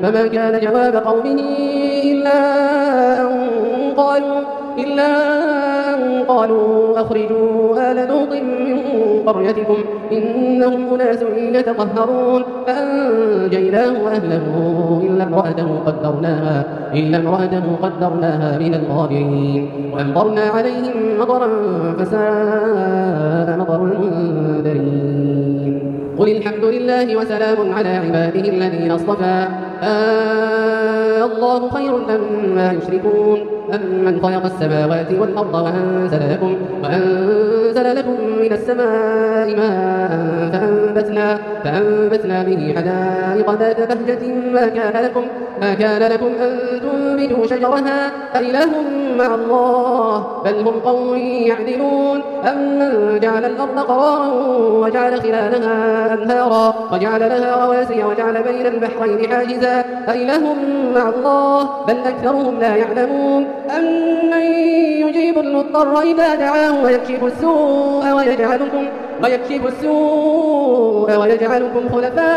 فما كان جواب قومه إلا أن قالوا أخرجوا آل لوط من قريتكم إنهم أناس يتطهرون فأنجيناه وأهله إلا امرأته قدرناها من الغابرين وأمطرنا عليهم مطرا فساء مطر المنذرين قل الحمد لله وسلام على عباده الذين اصطفى الله خير أما يشركون أمن خلق السماوات والأرض وأنزل لكم من السماء ماء فأنبتنا به حدائق ذات بهجة ما كان لكم أن تنبتوا شجرها أإله مع الله بل هم قوم يعدلون أمن جعل الأرض قرارا وجعل خلالها أنهارا وجعل لها رواسي وجعل بين البحرين حاجزا أإله مع الله بل أكثرهم لا يعلمون أمن يجيب المضطر إذا دعاه ويكشف السوء ويجعلكم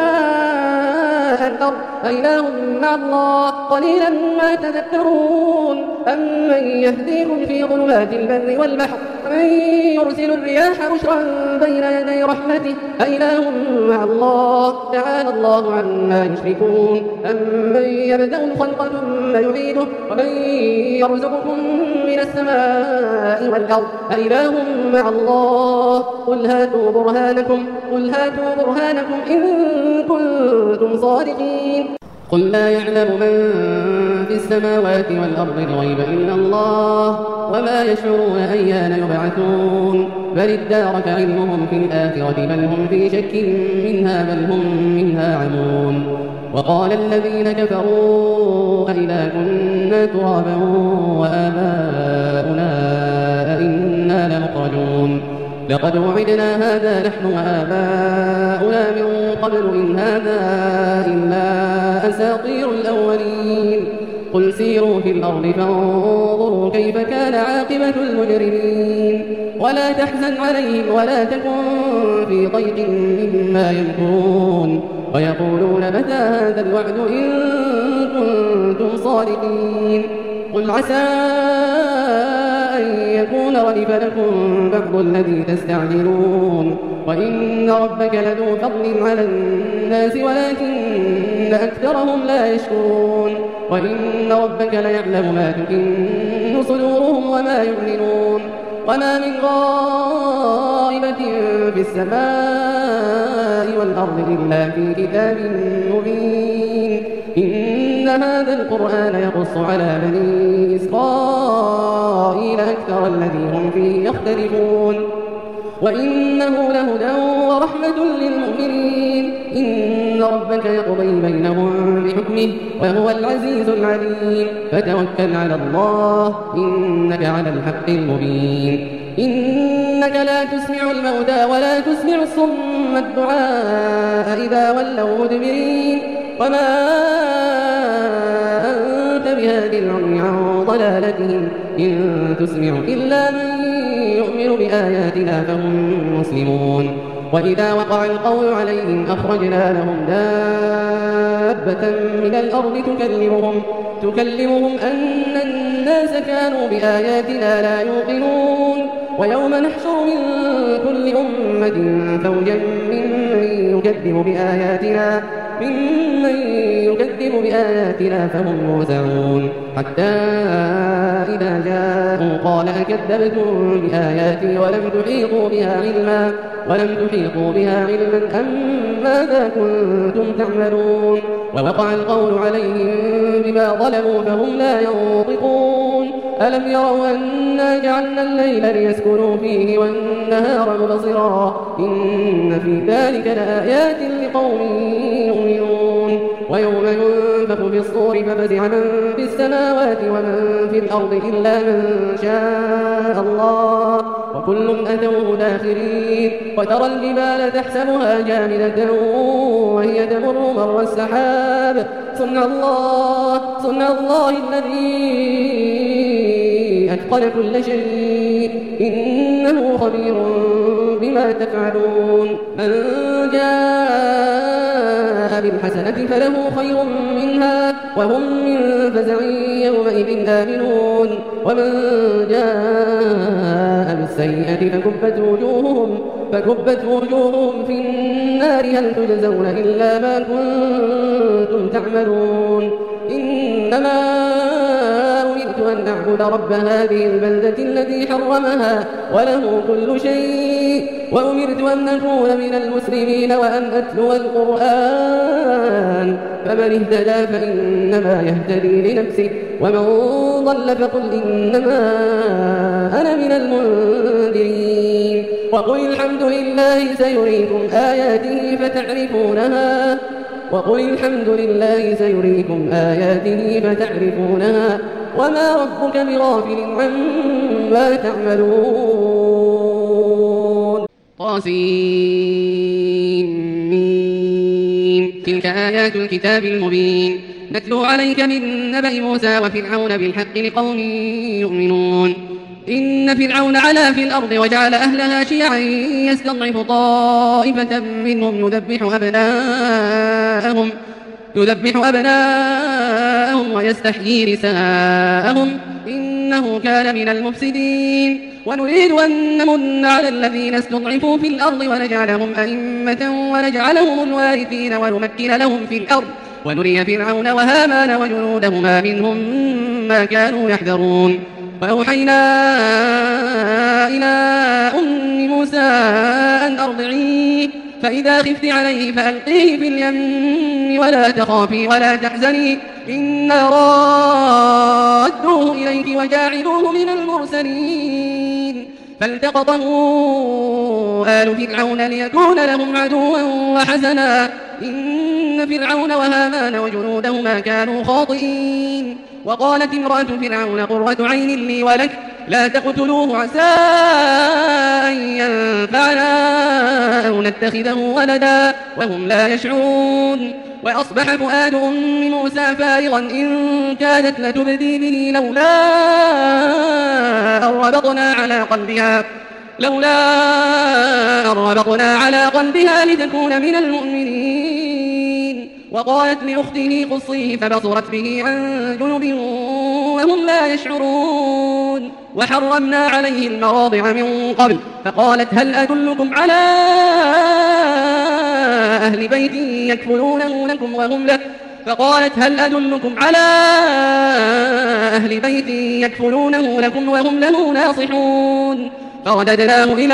خلفاء الأرض أإله مع الله قليلا ما تذكرون أمن يهديكم في ظلمات البر والبحر من يرسل الرياح بشرا بين يدي رحمته أإله مع الله تعالى الله عما يشركون أمن يبدأ الخلق ثم يعيده ومن يرزقكم من السماء والأرض أإله مع الله قل هاتوا برهانكم إن كنتم صادقين قل لا يعلم من في السماوات والأرض الغيب إلا الله وما يشعرون أيان يبعثون بل ادارك علمهم في الآخرة بل هم في شك منها بل هم منها عمون وقال الذين كفروا أئذا كنا ترابا وآباؤنا أئنا لمخرجون لقد وعدنا هذا نحن وآباؤنا من قبل إن هذا إلا أساطير الأولين قل سيروا في الأرض فانظروا كيف كان عاقبة المجرمين ولا تحزن عليهم ولا تكن في ضيق مما يمكرون ويقولون متى هذا الوعد إن كنتم صادقين قل عسى أن يكون ردف لكم بعض الذي تستعجلون وإن ربك لذو فضل على الناس ولكن أكثرهم لا يشكرون وإن ربك ليعلم ما تكن صدورهم وما يعلنون وما من غائبة في السماء والأرض إلا في كتاب مبين إن هذا القرآن يقص على بني إسرائيل أكثر الذي هم فيه يختلفون وإنه لهدى ورحمة للمؤمنين إن ربك يقضي بينهم بحكمه وهو العزيز العليم فتوكل على الله إنك على الحق المبين إنك لا تسمع الموتى ولا تسمع الصم الدعاء إذا ولوا مدبرين وما أنت بهاد العمي عن ضلالتهم إن تسمع إلا من يؤمن بآياتنا فهم مسلمون وإذا وقع القول عليهم أخرجنا لهم دابة من الأرض تكلمهم أن الناس كانوا بآياتنا لا يوقنون ويوم نحشر من كل أمة فوجا ممن يكذب بآياتنا فهم يوزعون حتى إذا جاءوا قال أكذبتم بآياتي ولم تحيطوا بها علما أم ماذا كنتم تعملون ووقع القول عليهم بما ظلموا فهم لا ينطقون ألم يروا أنا جعلنا الليل ليسكنوا فيه والنهار مبصرا إن في ذلك لآيات لقوم يؤمنون ويوم ينفخ في الصور ففزع من في السماوات ومن في الأرض إلا من شاء الله وكل أتوه داخرين وترى الجبال تحسبها جامدة وهي تمر مر السحاب صنع الله الذي أتقن كل شيء إنه خبير بما تفعلون من جاء جاء بالحسنة فله خير منها وهم من فزع يومئذ آمنون ومن جاء بالسيئة فكبت وجوههم في النار هل تجزون إلا ما كنتم تعملون إنما أمرت أن أعبد رب هذه البلدة التي حرمها وله كل شيء وأمرت أن أكون من المسلمين وأن أتلو القرآن فمن اهتدى فإنما يهتدي لنفسه ومن ضل فقل إنما أنا من المنذرين وقل الحمد لله سيريكم آياته فتعرفونها وما ربك بغافل عما تعملون طاسين تلك آيات الكتاب المبين نتلو عليك من نبأ موسى وفرعون بالحق لقوم يؤمنون إن فرعون علا في الأرض وجعل أهلها شيعا يستضعف طائفة منهم يذبح أبناءهم ويستحيي نساءهم إنه كان من المفسدين ونريد أن نمن على الذين استضعفوا في الأرض ونجعلهم أئمة ونجعلهم الوارثين ونمكن لهم في الأرض ونري فرعون وهامان وجنودهما منهم ما كانوا يحذرون وأوحينا إلى أم موسى أن أرضعيه فإذا خفت عليه فألقيه في اليم ولا تخافي ولا تحزني إنا رادوه إليك وجاعلوه من المرسلين فالتقطه آل فرعون ليكون لهم عدوا وحزنا إن فرعون وهامان وجنودهما كانوا خاطئين وقالت امرأة فرعون قرة عين لي ولك لا تقتلوه عسى أن ينفعنا أو نتخذه ولدا وهم لا يشعرون وأصبح فؤاد أم موسى فارغا إن كادت لتبدي به لولا أن ربطنا على قلبها لتكون من المؤمنين وقالت لأخته قصيه فبصرت به عن جنب وهم لا يشعرون وحرمنا عليه المراضع من قبل فقالت هل أدلكم على أهل بيت يكفلونه لكم وهم له ناصحون فرددناه إلى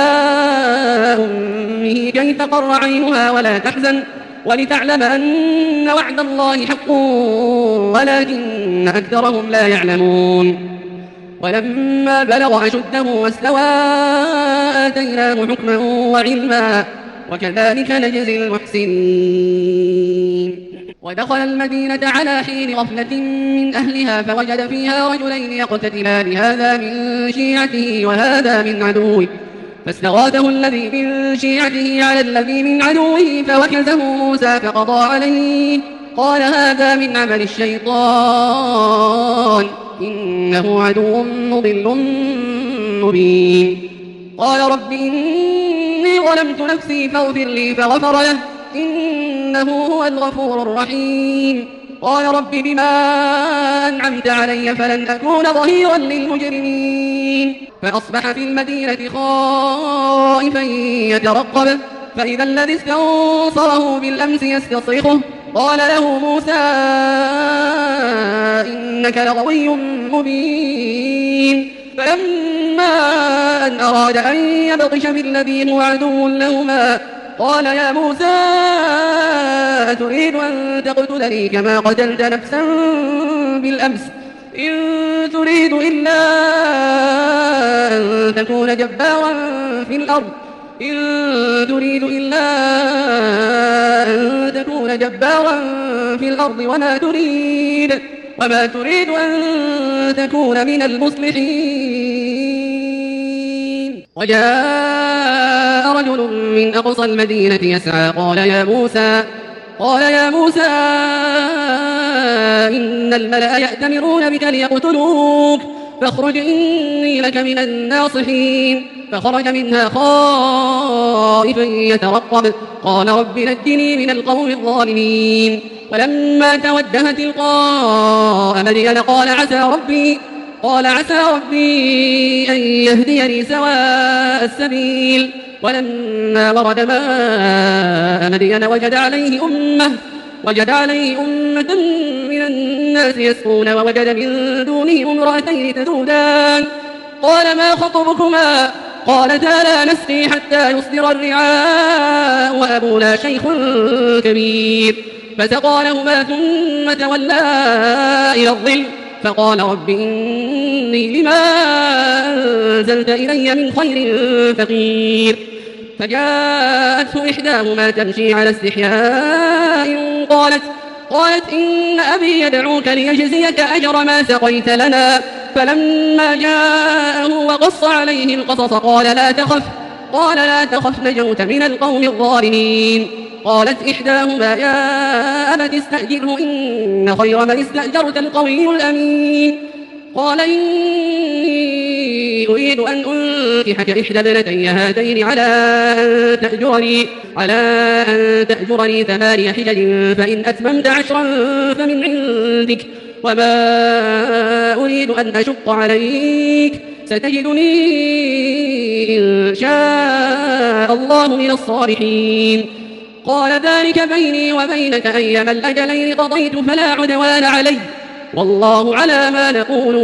أمه كي تقر عينها ولا تحزن ولتعلم أن وعد الله حق ولكن أكثرهم لا يعلمون ولما بلغ أشده واستوى آتيناه حكما وعلما وكذلك نجزي المحسنين ودخل المدينة على حين غفلة من أهلها فوجد فيها رجلين يقتتلان هذا من شيعته وهذا من عدوه فاستغاثه الذي من شيعته على الذي من عدوه فوكزه موسى فقضى عليه قال هذا من عمل الشيطان إنه عدو مضل مبين قال رب إني ظلمت نفسي فاغفر لي فغفر له إنه هو الغفور الرحيم قال رب بما أنعمت علي فلن أكون ظهيرا للمجرمين فأصبح في المدينة خائفا يترقب فإذا الذي استنصره بالأمس يستصرخه قال له موسى إنك لغوي مبين فلما أن أراد أن يبطش بالذي هو عدو لهما قال يا موسى أتريد أن تقتلني كما قتلت نفسا بالأمس إن تريد إلا أن تكون جبارا في الأرض وما تريد أن تكون من المصلحين وجاء رجل من أقصى المدينة يسعى قال يا موسى إن الملأ يأتمرون بك ليقتلوك فاخرج إني لك من الناصحين فخرج منها خائفا يترقب قال رب نجني من القوم الظالمين ولما توجه تلقاء مدين قال عسى ربي أن يهديني سواء السبيل ولما ورد ماء مدين وجد عليه أمة من الناس يسقون ووجد من دونهم امرأتين تذودان قال ما خطبكما قالتا لا نسقي حتى يصدر الرعاء وأبونا شيخ كبير فسقى لهما ثم تولى إلى الظل فقال رب إني لما أنزلت إلي من خير فقير فجاءته إحداهما تمشي على استحياء قالت إن أبي يدعوك ليجزيك أجر ما سقيت لنا فلما جاءه وقص عليه القصص قال لا تخف نجوت من القوم الظالمين قالت إحداهما يا أبت استأجره إن خير من استأجرت القوي الأمين قال إني أريد أن أنكحك إحدى ابنتي هاتين على أن تأجرني 8 حجج فإن أتممت 10 فمن عندك وما أريد أن أشق عليك ستجدني إن شاء الله من الصالحين قال ذلك بيني وبينك أيما الأجلين قضيت فلا عدوان علي والله على ما نقول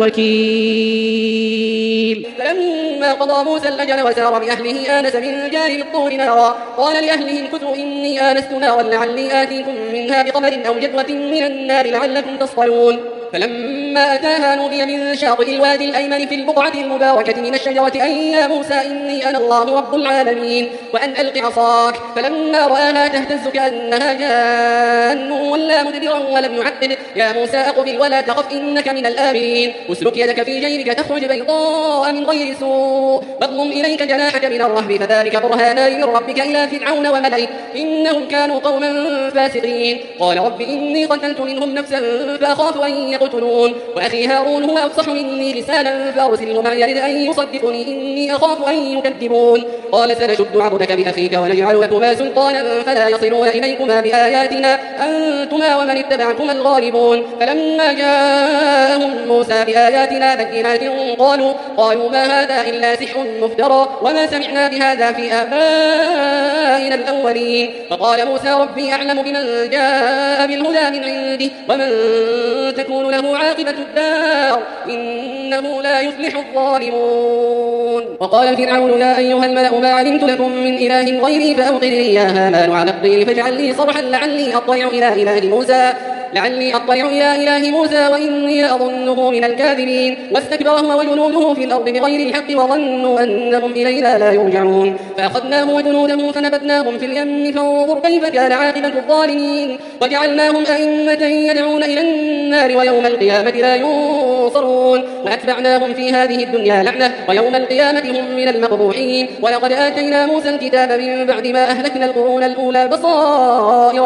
وكيل فلما قضى موسى الأجل وسار بأهله آنس من جانب الطور نارا قال لأهلهم كثوا إني آنست نارا لعلي آتيكم منها بقبر أو جذوة من النار لعلكم تصطلون فلما أتاها نودي من شاطئ الوادي الأيمن في البقعة المباركة من الشجرة أن يا موسى إني أنا الله رب العالمين وأن ألق عصاك فلما رآها تهتز كأنها جان ولا مدبرا ولم يعقب يا موسى أقبل ولا تخف إنك من الآمنين اسلك يدك في جيبك تخرج بيضاء من غير سوء واضم إليك جناحك من الرهب فذلك برهانان من ربك إلى فرعون وملئه إنهم كانوا قوما فاسقين قال رب إني قتلت منهم نفسا فأخاف أن يقتلون وأخي هارون هو أفصح مني لسانا فأرسله معي يرد أن يصدقني إني أخاف أن يكذبون قال سنشد عضدك بأخيك ونجعل لكما سلطانا فلا يصلون إليكما بآياتنا أنتما ومن اتبعكما الغالبون فلما جاءهم موسى بآياتنا بينات قالوا ما هذا إلا سحر مفترى وما سمعنا بهذا في آبائنا الأولين فقال موسى ربي أعلم بمن جاء بالهدى من عنده ومن تكون له عاقبة الدار إنه لا يفلح الظالمون وقال فرعون يا أيها الملأ ما علمت لكم من إله غيري فأوقد لي يا هامان على الطين فاجعل لي صرحا لعلي أطلع إلى إله موسى وإني لأظنه من الكاذبين واستكبر هو وجنوده في الأرض بغير الحق وظنوا أنهم إلينا لا يرجعون فأخذناه وجنوده فنبذناهم في اليم فانظر كيف كان عاقبة الظالمين وجعلناهم أئمة يدعون إلى النار ويوم القيامة لا ينصرون وأتبعناهم في هذه الدنيا لعنة ويوم القيامة هم من المقبوحين ولقد آتينا موسى الكتاب من بعد ما أهلكنا القرون الأولى بصائر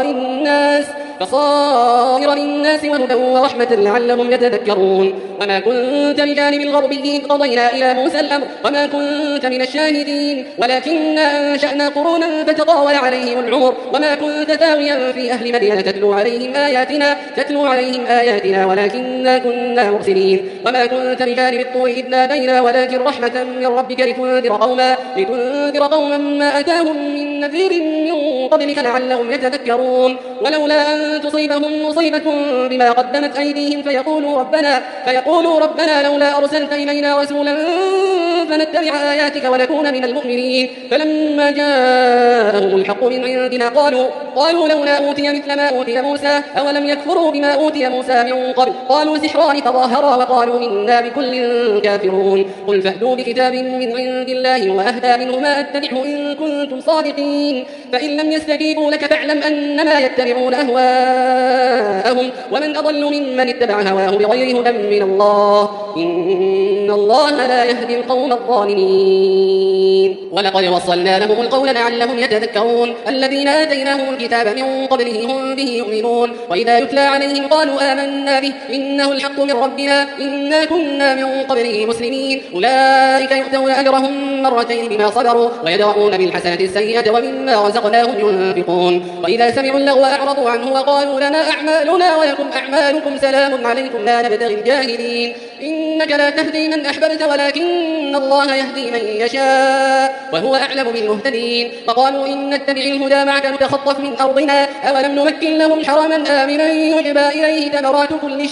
للناس وهدى ورحمة لعلهم يتذكرون وما كنت بجانب الغربي إذ قضينا إلى موسى الأمر وما كنت من الشاهدين ولكننا أنشأنا قرونا فتطاول عليهم العمر وما كنت ثاويا في أهل مدينة تتلو عليهم آياتنا ولكننا كنا مرسلين وما كنت بجانب الطور إذ نادينا ولكن رحمة من ربك لتنذر قوما ما أتاهم من نذير من قبلك لعلهم يتذكرون ولولا أن تصيبهم مصيبة بما قدمت أيديهم فيقولوا ربنا لولا أرسلت إلينا رسولا فنتبع آياتك ونكون من المؤمنين فلما جاءهم الحق من عندنا قالوا لولا أوتي مثل ما أوتي موسى أولم يكفروا بما أوتي موسى من قبل قالوا سحران تظاهرا وقالوا إنا بكل كافرون قل فأتوا بكتاب من عند الله وأهدى منه ما أتبعه إن كنتم صادقين فإن لم يستجيبوا لك فاعلم أنما يتبعون أهواءهم ومن أضل ممن اتبع هواه بغير هدى من الله إن الله لا يهدي القوم الظالمين. ولقد وصلنا لهم القول لعلهم يتذكرون. الذين آتيناهم الكتاب من قبله هم به يؤمنون. وإذا يتلى عليهم قالوا آمنا به إنه الحق من ربنا إنا كنا من قبله مسلمين. أولئك يؤتون أجرهم مرتين بما صبروا ويدرؤون بالحسنة السيئة ومما رزقناهم ينفقون. وإذا سمعوا اللغو أعرضوا عنه وقالوا لنا أعمالنا ولكم أعمالكم سلام عليكم لا نبتغي الجاهلين. إنك لا تهدي من أحببت ولكن الله يهدي من يشاء وهو أعلم بالمهتدين. وقالوا إن نتبع الهدى معك نتخطف من أرضنا أولم نمكن لهم حرما آمنا يجبى إليه ثمرات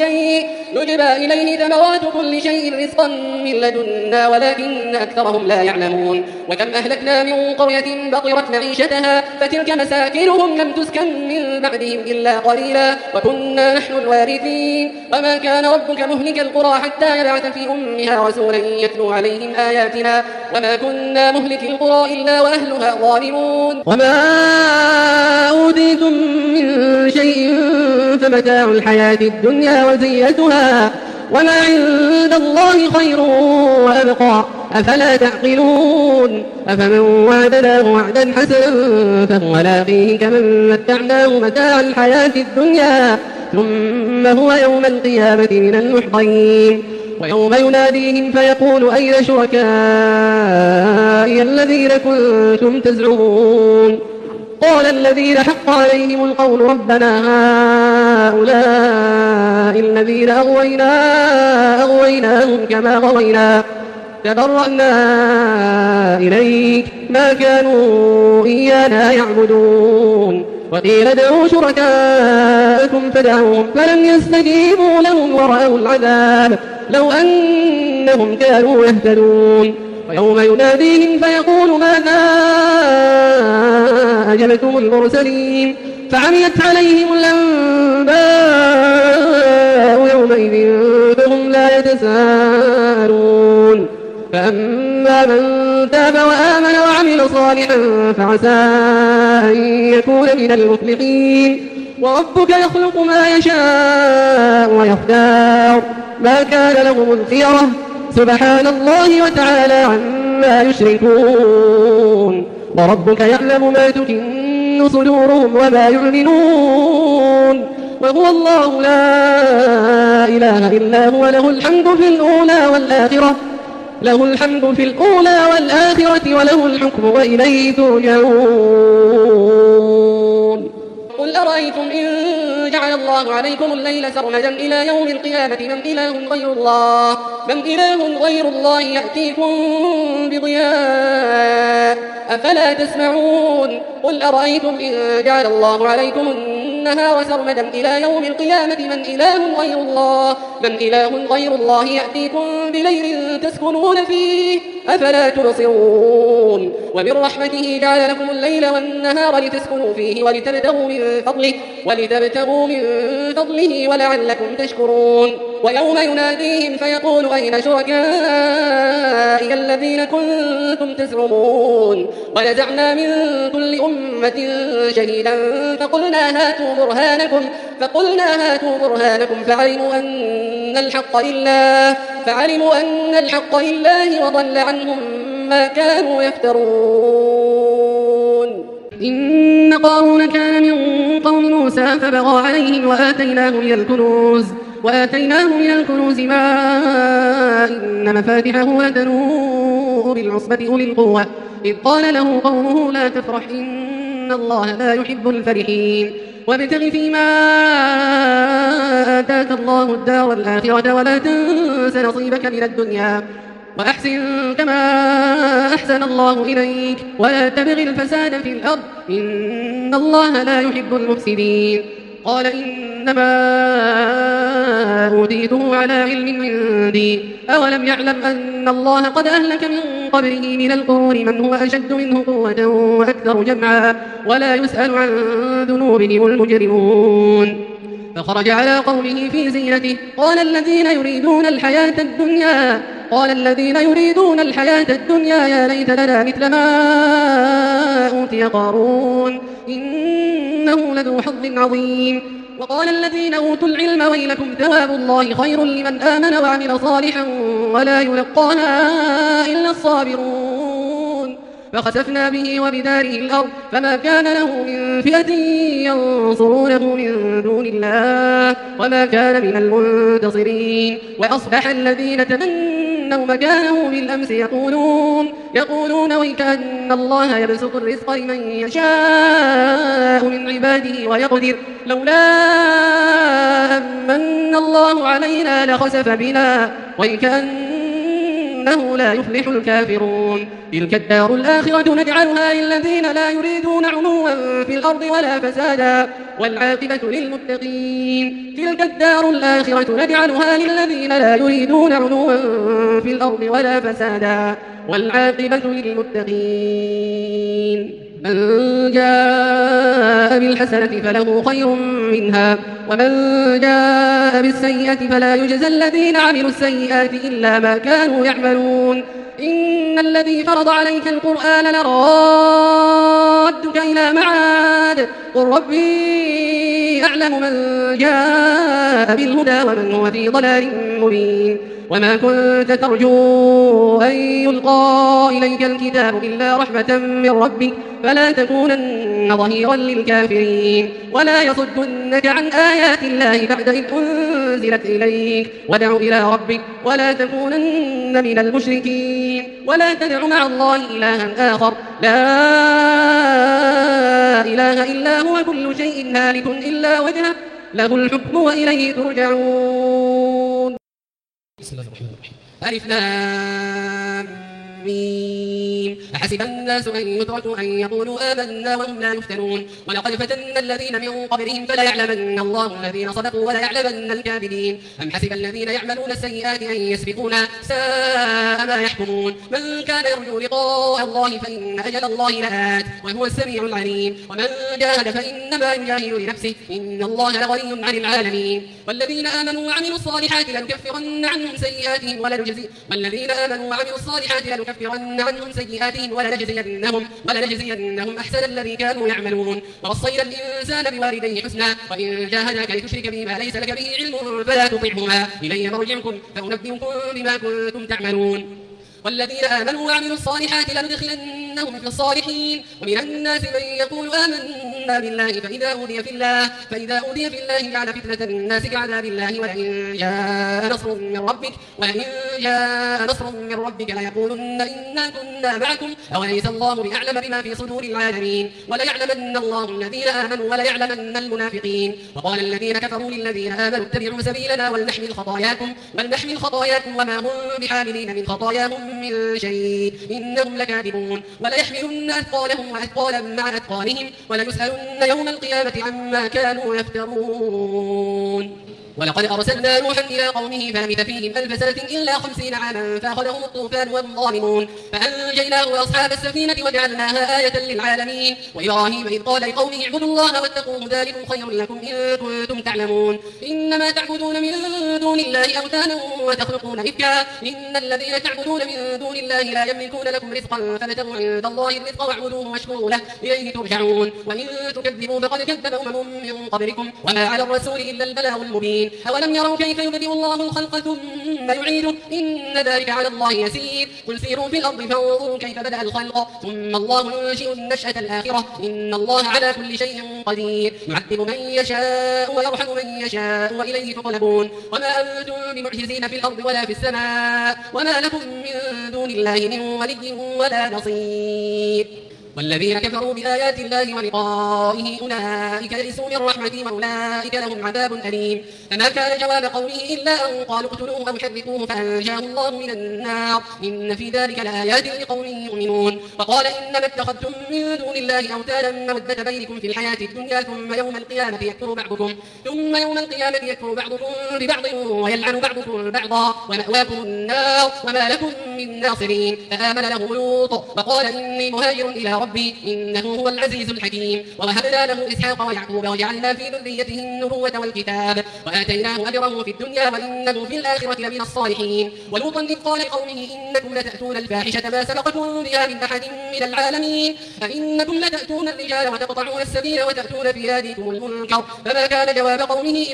كل شيء رزقا من لدنا ولكن أكثرهم لا يعلمون. وكم أهلكنا من قرية بطرت معيشتها فتلك مساكنهم لم تسكن من بعدهم إلا قليلا وكنا نحن الوارثين. وما كان ربك مهلك القرى حتى يبعث في أمها رسولا يتلو عليهم آياتنا وما كنا مهلك القرى إلا وأهلها ظالمون. وما أوتيتم من شيء فمتاع الحياة الدنيا وزينتها وما عند الله خير وأبقى أفلا تعقلون. أفمن وعدناه وعدا حسنا فهو لاقيه كمن متعناه متاع الحياة الدنيا ثم هو يوم القيامة من المحضرين. ويوم يناديهم فيقول أين شركائي الذين كنتم تزعمون قال الذين حق عليهم القول ربنا هؤلاء الذين أغويناهم كما غوينا تبرأنا إليك ما كانوا إيانا يعبدون. وقيل ادعوا شركاءكم فدعوهم فلم يستجيبوا لهم ورأوا العذاب لو أنهم كانوا يهتدون. ويوم يناديهم فيقول ماذا أجبتم المرسلين فعميت عليهم الأنباء يومئذ فهم لا يتساءلون. فأما من تاب وآمن وعمل صالحا فعسى أن يكون من المفلحين. وربك يخلق ما يشاء ويختار ما كان لهم الخيرة سبحان الله وتعالى عما يشركون. وربك يعلم ما تكن صدورهم وما يعلنون وهو الله لا إله إلا هو له الحمد في الأولى والآخرة وله الحكم وإليه ترجعون. قل أرأيتم إن جعل الله عليكم الليل سرمدا إلى يوم القيامة من إله غير الله يأتيكم بضياء أفلا تسمعون. قل أرأيتم إن جعل الله عليكم النهار سرمدا إلى يوم القيامة من إله غير الله يأتيكم بليل تسكنون فيه أفلا تبصرون. ومن رحمته جعل لكم الليل والنهار لتسكنوا فيه ولتبتغوا من فضله ولعلكم تشكرون. ويوم يناديهم فيقول أين شركائي الذين كنتم تزعمون ونزعنا من كل أمة شهيدا فقلنا هاتوا برهانكم فعلموا أن الحق لله وضل عنهم ما كانوا يفترون. إن قارون كان من قوم موسى فبغى عليهم وآتيناه من الكنوز ما إن مفاتحه لتنوء بالعصبة أولي القوة إذ قال له قومه لا تفرح إن الله لا يحب الفرحين. وابتغ فيما آتاك الله الدار الآخرة ولا تنس نصيبك من الدنيا وأحسن كما أحسن الله إليك ولا تبغ الفساد في الأرض إن الله لا يحب المفسدين. قال إنما أوتيته على علم عندي أولم يعلم أن الله قد أهلك من قبله من القرون من هو أشد منه قوة وأكثر جمعا ولا يسأل عن ذنوبهم المجرمون. فخرج على قومه في زينته قال الذين يريدون الحياة الدنيا يا ليت لنا مثل ما أوتي قارون إنه لذو حظ عظيم. وقال الذين أوتوا العلم ويلكم ثواب الله خير لمن آمن وعمل صالحا ولا يلقاها إلا الصابرون فخسفنا به وبداره الأرض فما كان له من فئة ينصرونه من دون الله وما كان من المنتصرين وأصبح الذين تمنوا مكانه بالأمس يقولون ويكأن الله يبسط الرزق لمن يشاء من عباده ويقدر لولا أمن الله علينا لخسف بنا ويكأنه لا يفلح الكافرون تلك الدار الآخرة نجعلها للذين لا يريدون علوا في الأرض ولا فسادا والعاقبة للمتقين تلك الدار الآخرة نجعلها للذين لا يريدون علوا في الأرض ولا فسادا والعاقبة للمتقين من جاء بالحسنة فله خير منها ومن جاء بالسيئة فلا يجزى الذين عملوا السيئات إلا ما كانوا يعملون إن الذي فرض عليك القرآن لرادك إلى معاد قل ربي أعلم من جاء بالهدى ومن هو في ضلال مبين وما كنت ترجو أن يلقى إليك الكتاب إلا رحمة من ربك فلا تكونن ظهيرا للكافرين ولا يصدنك عن آيات الله بعد إذ أنزلت إليك ودع إلى ربك ولا تكونن من المشركين ولا تدع مع الله إلها آخر لا إله إلا هو كل شيء هالك إلا وجهه له الحكم وإليه ترجعون. بسم الله الرحمن الرحيم. ألف لام ميم أحسب الناس أن يتركوا أن يقولوا آمنا وهم لا يفتنون ولقد فتنا الذين من قبلهم فلا يعلمن الله الذين صدقوا ولا يعلمن الكاذبين أم حسب الذين يعملون السيئات أن يسبقونا ساء ما يحكمون من كان يرجو لقاء الله فإن أجل الله لآت وهو السميع العليم ومن جاهد فإنما يجاهد لنفسه إن الله لغني عن العالمين والذين آمنوا وعملوا الصالحات لنكفرن عنهم سيئاتهم والذين آمنوا وعملوا الصالحات لنكفرن عنهم سيئاتهم ولنجزينهم أحسن الذي كانوا يعملون ووصينا الإنسان بوالديه حسنا وإن جاهداك لتشرك بما ليس لك به علم فلا تطعهما إلي مرجعكم فأنبئكم بما كنتم تعملون والذين آمنوا وعملوا الصالحات لندخلنهم في الصالحين ومن الناس من يقول آمنا بالله فإذا أوذي في الله جعل فتنة الناس كعذاب الله ولئن جاء نصر من ربك ليقولن إنا كنا معكم أوليس الله بأعلم بما في صدور العالمين وليعلمن الله الذين آمنوا وليعلمن المنافقين وقال الذين كفروا للذين آمنوا اتبعوا سبيلنا ولنحمل خطاياكم وما هم بحاملين من خطاياهم من شيء إنهم لكاذبون وليحملن أثقالهم وأثقالا مع أثقالهم وليسألن يوم القيامة عما كانوا يفترون ولقد أرسلنا نوحا إلى قومه فلبث فيهم 1000 سنة إلا 50 عاما فأخذهم الطوفان وهم ظالمون فأنجيناه وأصحاب السفينة وجعلناها آية للعالمين وإبراهيم إذ قال لقومه اعبدوا الله واتقوه ذلكم خير لكم إن كنتم تعلمون إنما تعبدون من دون الله أوثانا وتخلقون إفكا إن الذين تعبدون من دون الله لا يملكون لكم رزقا فابتغوا عند الله الرزق واعبدوه واشكروا له إليه ترجعون وإن تكذبوا فقد كذب من قبلكم وما على الرسول إلا البلاغ المبين أولم يروا كيف يبدئ الله الخلق ثم يعيده إن ذلك على الله يسير قل سيروا في الأرض فانظروا كيف بدأ الخلق ثم الله ينشئ النشأة الآخرة إن الله على كل شيء قدير يعذب من يشاء ويرحم من يشاء وإليه تقلبون وما أنتم بمعجزين في الأرض ولا في السماء وما لكم من دون الله من ولي ولا نصير والذين كفروا بآيات الله ولقائه أولئك يئسوا من رحمتي وأولئك لهم عذاب أليم فما كان جواب قوله إلا أن قالوا اقتلوه أو حرقوه فأنجاه الله من النار إن في ذلك لآيات لقوم يؤمنون وقال إنما اتخذتم من دون الله أوثانا مودة بينكم في الحياة الدنيا ثم يوم القيامة يكفر بعضكم ببعض ويلعن بعضكم بعضا ومأواكم النار وما لكم من ناصرين فآمن له لوط وقال إني مهاجر إلى ربي إنه هو العزيز الحكيم. ووهبنا له إسحاق ويعقوب وجعلنا في ذريته النبوة والكتاب وآتيناه أجره في الدنيا وإنه في الآخرة لمن الصالحين. ولوطا إذ قال لقومه إنكم لتأتون الفاحشة ما سبقكم بها من أحد من العالمين أئنكم لتأتون الرجال وتقطعون السبيل وتأتون في ناديكم المنكر فما كان جواب قومه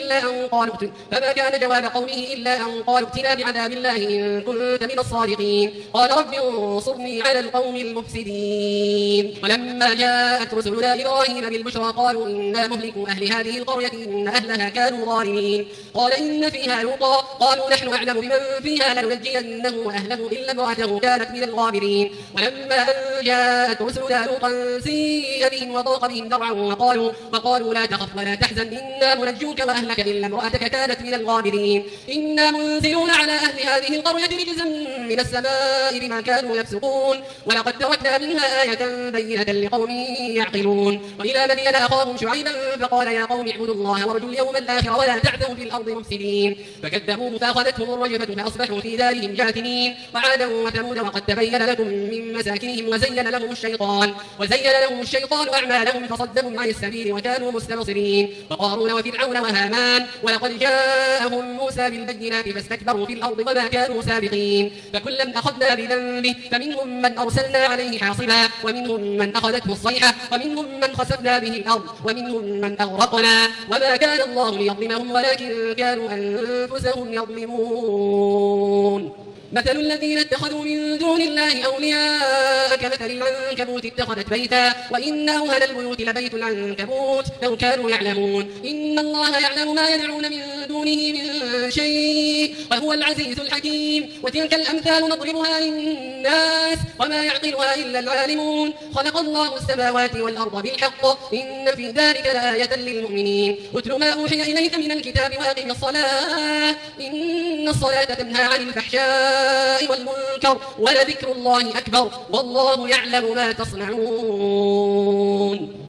إلا أن قالوا ائتنا بعذاب الله إن كنت من الصادقين. قال رب انصرني على القوم المفسدين. ولما جاءت رسلنا إبراهيم بالبشرى قالوا إنا مهلكوا أهل هذه القرية إن أهلها كانوا ظالمين. قال إن فيها لوطا قالوا نحن أعلم بمن فيها لننجينه وأهله إلا امرأته كانت من الغابرين. ولما أن جاءت رسلنا لوطا سيء بهم وضاق بهم ذرعا وقالوا لا تخف ولا تحزن إنا منجوك وأهلك إلا امرأتك كانت من الغابرين. إنا منزلون على أهل هذه القرية رجزا من السماء بما كانوا يفسقون. ولقد تركنا منها آية بينة لقوم يعقلون. وإلى مدين أخاهم شعيبا فقال يا قوم اعبدوا الله وارجوا اليوم الآخر ولا تعثوا في الأرض مفسدين. فكذبوه فأخذتهم الرجفة فأصبحوا في دارهم جاثمين. وعادا وثمود وقد تبين لكم من مساكنهم وزين لهم الشيطان أعمالهم فصدهم عن السبيل وكانوا مستبصرين. وقارون وفرعون وهامان ولقد جاءهم موسى بالبينات فاستكبروا في الأرض وما كانوا سابقين. فكلا أخذنا بذنبه فمنهم من أرسلنا عليه حاصبا ومنهم من أخذته الصيحة ومنهم من خسفنا به الأرض ومنهم من أغرقنا وما كان الله ليظلمهم ولكن كانوا أنفسهم يظلمون. مثل الذين اتخذوا من دون الله أولياء كمثل العنكبوت اتخذت بيتا وإن أوهن البيوت لبيت العنكبوت لو كانوا يعلمون. إن الله يعلم ما يدعون من دونه من شيء وهو العزيز الحكيم. وتلك الأمثال نضربها للناس وما يعقلها إلا العالمون. خلق الله السماوات والأرض بالحق إن في ذلك لآية للمؤمنين. اتل ما أوحي إليك من الكتاب وأقم الصلاة إن الصلاة تنهى عن الفحشاء والمنكر ولذكر الله أكبر والله يعلم ما تصنعون.